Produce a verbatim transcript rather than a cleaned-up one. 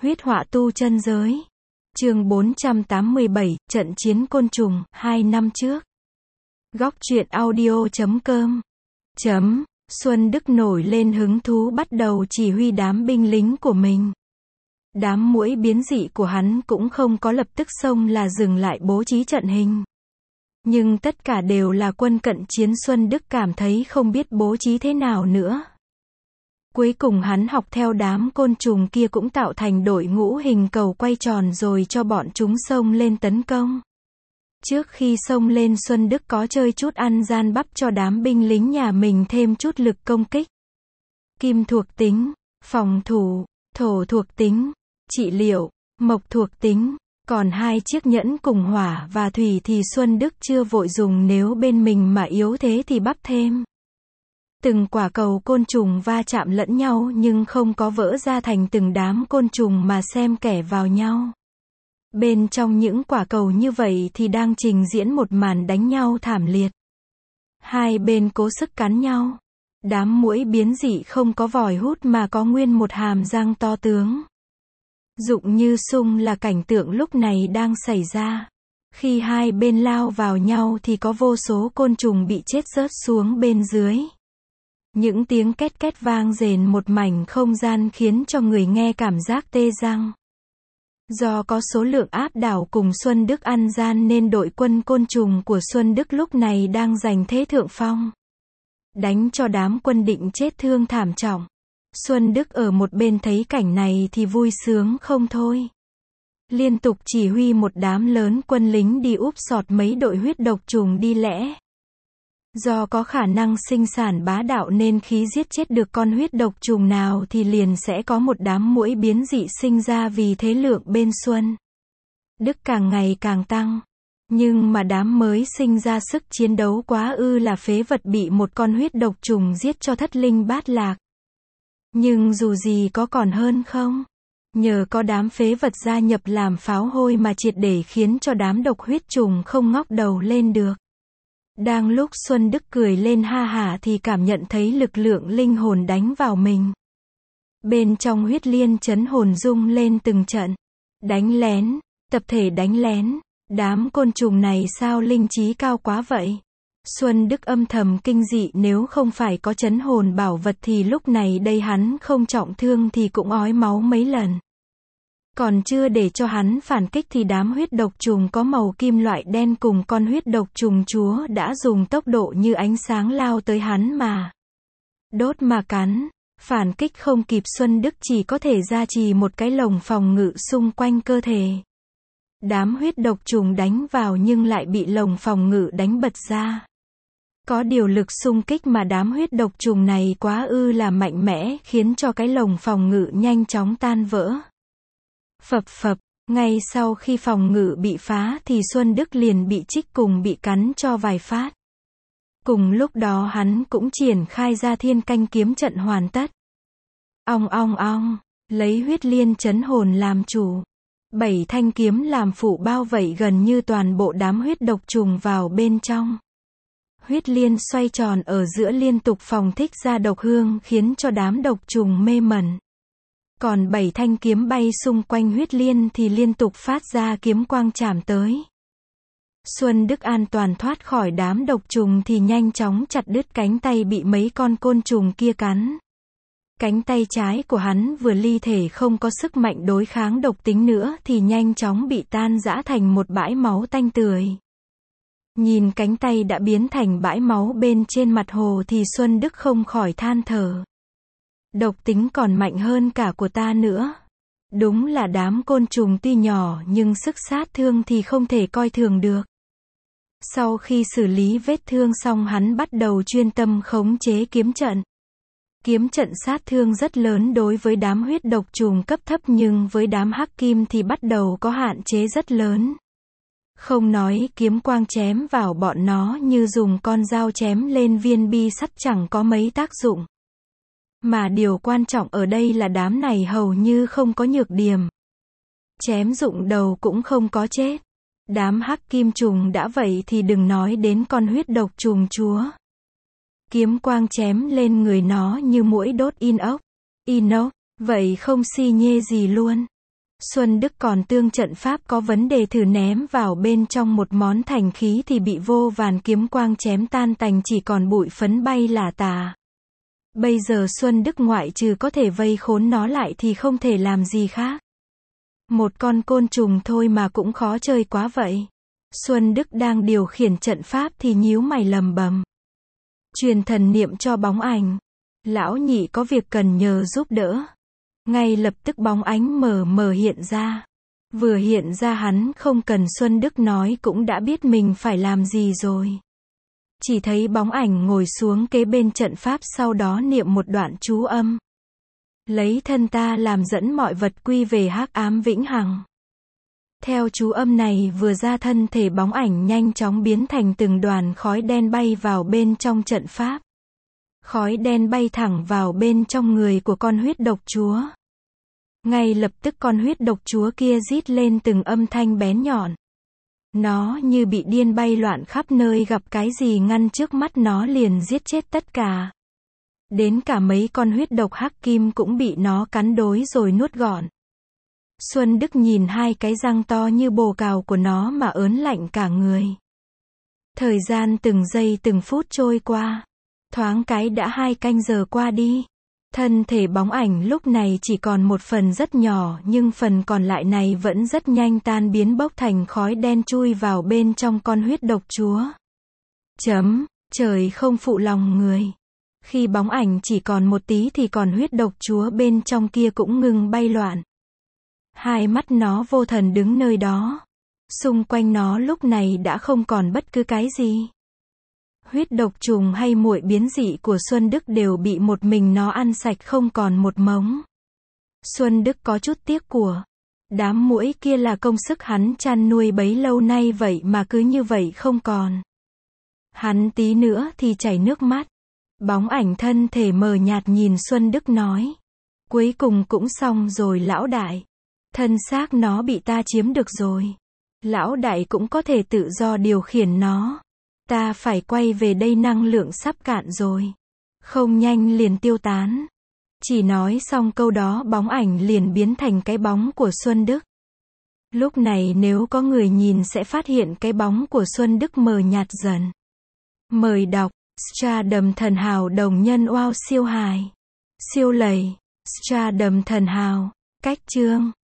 Huyết họa tu chân giới. Chương bốn trăm tám mươi bảy, trận chiến côn trùng, hai năm trước. Góc truyện audio chấm com. Chấm. Xuân Đức nổi lên hứng thú bắt đầu chỉ huy đám binh lính của mình. Đám muỗi biến dị của hắn cũng không có lập tức xông là dừng lại bố trí trận hình. Nhưng tất cả đều là quân cận chiến. Xuân Đức cảm thấy không biết bố trí thế nào nữa. Cuối cùng hắn học theo đám côn trùng kia cũng tạo thành đội ngũ hình cầu quay tròn rồi cho bọn chúng xông lên tấn công. Trước khi xông lên, Xuân Đức có chơi chút ăn gian bắp cho đám binh lính nhà mình thêm chút lực công kích. Kim thuộc tính, phòng thủ, thổ thuộc tính, trị liệu, mộc thuộc tính. Còn hai chiếc nhẫn cùng hỏa và thủy thì Xuân Đức chưa vội dùng, nếu bên mình mà yếu thế thì bắp thêm. Từng quả cầu côn trùng va chạm lẫn nhau nhưng không có vỡ ra thành từng đám côn trùng mà xem kẽ vào nhau. Bên trong những quả cầu như vậy thì đang trình diễn một màn đánh nhau thảm liệt. Hai bên cố sức cắn nhau. Đám muỗi biến dị không có vòi hút mà có nguyên một hàm răng to tướng. Dụng như sung là cảnh tượng lúc này đang xảy ra. Khi hai bên lao vào nhau thì có vô số côn trùng bị chết rớt xuống bên dưới. Những tiếng két két vang rền một mảnh không gian khiến cho người nghe cảm giác tê răng. Do có số lượng áp đảo cùng Xuân Đức ăn gian nên đội quân côn trùng của Xuân Đức lúc này đang giành thế thượng phong. Đánh cho đám quân định chết thương thảm trọng. Xuân Đức ở một bên thấy cảnh này thì vui sướng không thôi. Liên tục chỉ huy một đám lớn quân lính đi úp sọt mấy đội huyết độc trùng đi lẽ. Do có khả năng sinh sản bá đạo nên khi giết chết được con huyết độc trùng nào thì liền sẽ có một đám muỗi biến dị sinh ra, vì thế lượng bên Xuân Đức càng ngày càng tăng. Nhưng mà đám mới sinh ra sức chiến đấu quá ư là phế vật, bị một con huyết độc trùng giết cho thất linh bát lạc. Nhưng dù gì có còn hơn không? Nhờ có đám phế vật gia nhập làm pháo hôi mà triệt để khiến cho đám độc huyết trùng không ngóc đầu lên được. Đang lúc Xuân Đức cười lên ha hả thì cảm nhận thấy lực lượng linh hồn đánh vào mình. Bên trong huyết liên chấn hồn rung lên từng trận. Đánh lén, tập thể đánh lén. Đám côn trùng này sao linh trí cao quá vậy? Xuân Đức âm thầm kinh dị, nếu không phải có chấn hồn bảo vật thì lúc này đây hắn không trọng thương thì cũng ói máu mấy lần. Còn chưa để cho hắn phản kích thì đám huyết độc trùng có màu kim loại đen cùng con huyết độc trùng chúa đã dùng tốc độ như ánh sáng lao tới hắn mà đốt mà cắn. Phản kích không kịp, Xuân Đức chỉ có thể gia trì một cái lồng phòng ngự xung quanh cơ thể. Đám huyết độc trùng đánh vào nhưng lại bị lồng phòng ngự đánh bật ra. Có điều lực xung kích mà đám huyết độc trùng này quá ư là mạnh mẽ, khiến cho cái lồng phòng ngự nhanh chóng tan vỡ. Phập phập, ngay sau khi phòng ngự bị phá thì Xuân Đức liền bị chích cùng bị cắn cho vài phát. Cùng lúc đó hắn cũng triển khai ra thiên canh kiếm trận hoàn tất. Ong ong ong, lấy huyết liên chấn hồn làm chủ. Bảy thanh kiếm làm phụ bao vây gần như toàn bộ đám huyết độc trùng vào bên trong. Huyết liên xoay tròn ở giữa liên tục phóng thích ra độc hương khiến cho đám độc trùng mê mẩn. Còn bảy thanh kiếm bay xung quanh huyết liên thì liên tục phát ra kiếm quang chạm tới. Xuân Đức an toàn thoát khỏi đám độc trùng thì nhanh chóng chặt đứt cánh tay bị mấy con côn trùng kia cắn. Cánh tay trái của hắn vừa ly thể không có sức mạnh đối kháng độc tính nữa thì nhanh chóng bị tan rã thành một bãi máu tanh tưởi. Nhìn cánh tay đã biến thành bãi máu bên trên mặt hồ thì Xuân Đức không khỏi than thở. Độc tính còn mạnh hơn cả của ta nữa. Đúng là đám côn trùng tuy nhỏ nhưng sức sát thương thì không thể coi thường được. Sau khi xử lý vết thương xong, hắn bắt đầu chuyên tâm khống chế kiếm trận. Kiếm trận sát thương rất lớn đối với đám huyết độc trùng cấp thấp, nhưng với đám hắc kim thì bắt đầu có hạn chế rất lớn. Không nói kiếm quang chém vào bọn nó như dùng con dao chém lên viên bi sắt chẳng có mấy tác dụng. Mà điều quan trọng ở đây là đám này hầu như không có nhược điểm. Chém rụng đầu cũng không có chết. Đám hắc kim trùng đã vậy thì đừng nói đến con huyết độc trùng chúa. Kiếm quang chém lên người nó như muỗi đốt inox. Inox, vậy không xi nhê gì luôn. Xuân Đức còn tương trận pháp có vấn đề thử ném vào bên trong một món thành khí thì bị vô vàn kiếm quang chém tan tành chỉ còn bụi phấn bay lả tả. Bây giờ Xuân Đức ngoại trừ có thể vây khốn nó lại thì không thể làm gì khác. Một con côn trùng thôi mà cũng khó chơi quá vậy. Xuân Đức đang điều khiển trận pháp thì nhíu mày lầm bầm. Truyền thần niệm cho bóng ảnh. Lão nhị có việc cần nhờ giúp đỡ. Ngay lập tức bóng ánh mờ mờ hiện ra. Vừa hiện ra hắn không cần Xuân Đức nói cũng đã biết mình phải làm gì rồi. Chỉ thấy bóng ảnh ngồi xuống kế bên trận pháp sau đó niệm một đoạn chú âm. Lấy thân ta làm dẫn mọi vật quy về hắc ám vĩnh hằng. Theo chú âm này vừa ra thân thể bóng ảnh nhanh chóng biến thành từng đoàn khói đen bay vào bên trong trận pháp. Khói đen bay thẳng vào bên trong người của con huyết độc chúa. Ngay lập tức con huyết độc chúa kia rít lên từng âm thanh bén nhọn. Nó như bị điên bay loạn khắp nơi gặp cái gì ngăn trước mắt nó liền giết chết tất cả. Đến cả mấy con huyết độc hắc kim cũng bị nó cắn đối rồi nuốt gọn. Xuân Đức nhìn hai cái răng to như bồ cào của nó mà ớn lạnh cả người. Thời gian từng giây từng phút trôi qua. Thoáng cái đã hai canh giờ qua đi. Thân thể bóng ảnh lúc này chỉ còn một phần rất nhỏ nhưng phần còn lại này vẫn rất nhanh tan biến bốc thành khói đen chui vào bên trong con huyết độc chúa. Chấm, trời không phụ lòng người. Khi bóng ảnh chỉ còn một tí thì còn huyết độc chúa bên trong kia cũng ngừng bay loạn. Hai mắt nó vô thần đứng nơi đó. Xung quanh nó lúc này đã không còn bất cứ cái gì. Huyết độc trùng hay muội biến dị của Xuân Đức đều bị một mình nó ăn sạch không còn một mống. Xuân Đức có chút tiếc của. Đám muỗi kia là công sức hắn chăn nuôi bấy lâu nay vậy mà cứ như vậy không còn. Hắn tí nữa thì chảy nước mắt. Bóng ảnh thân thể mờ nhạt nhìn Xuân Đức nói. Cuối cùng cũng xong rồi lão đại. Thân xác nó bị ta chiếm được rồi. Lão đại cũng có thể tự do điều khiển nó. Ta phải quay về đây năng lượng sắp cạn rồi. Không nhanh liền tiêu tán. Chỉ nói xong câu đó bóng ảnh liền biến thành cái bóng của Xuân Đức. Lúc này nếu có người nhìn sẽ phát hiện cái bóng của Xuân Đức mờ nhạt dần. Mời đọc. Stardom thần hào đồng nhân wow siêu hài. Siêu lầy. Stardom thần hào. Cách chương.